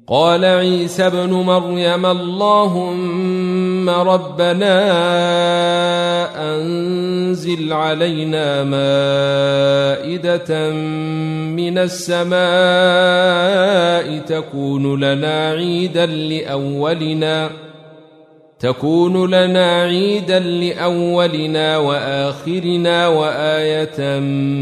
قال عيسى ابن مريم اللهم ربنا أنزل علينا مائدة من السماء تكون لنا عيدا لأولنا وآخرنا وآية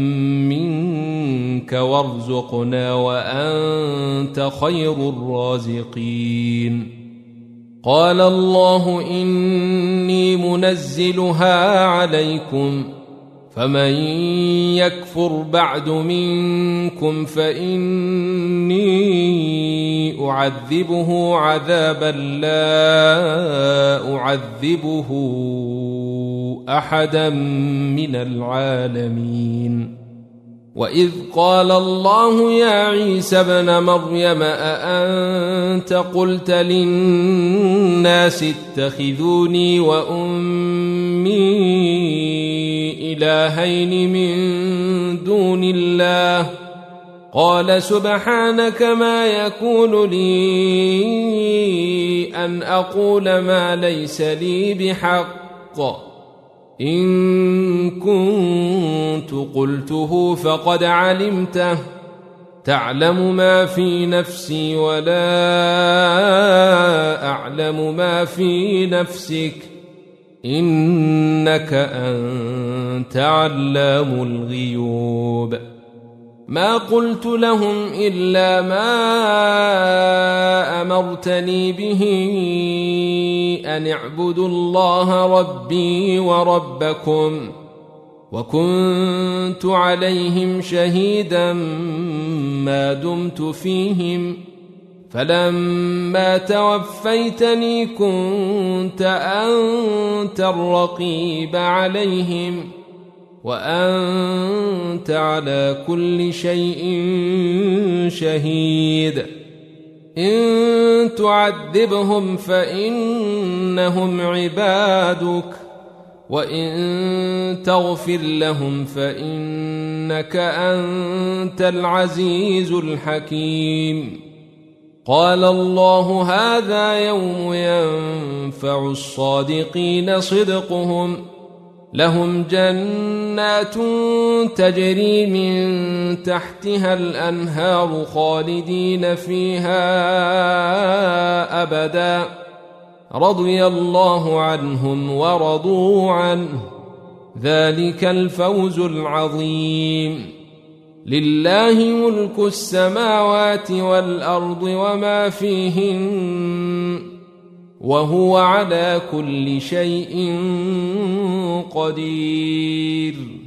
منك وارزقنا وأنت خير الرازقين. قال الله إني منزلها عليكم فمن يكفر بعد منكم فإني أعذبه عذابا لا أعذبه أحدا من العالمين. وإذ قال الله يا عيسى ابن مريم أأنت قلت للناس اتخذوني وأمي إلهين من دون الله قال سبحانك ما يكون لي أن أقول ما ليس لي بحق إن كنت قلته فقد علمته تعلم ما في نفسي ولا أعلم ما في نفسك إنك أنت علام الغيوب. ما قلت لهم إلا ما أمرتني به أن اعبدوا الله ربي وربكم وكنت عليهم شهيدا ما دمت فيهم فلما توفيتني كنت أنت الرقيب عليهم وأنت على كل شيء شهيد. إن تعذبهم فإنهم عبادك وإن تغفر لهم فإنك أنت العزيز الحكيم. قال الله هذا يوم ينفع الصادقين صدقهم لهم جنات تجري من تحتها الأنهار خالدين فيها أبدا رضي الله عنهم ورضوا عنه ذلك الفوز العظيم. لله ملك السماوات والأرض وما فيهن وهو على كل شيء قدير.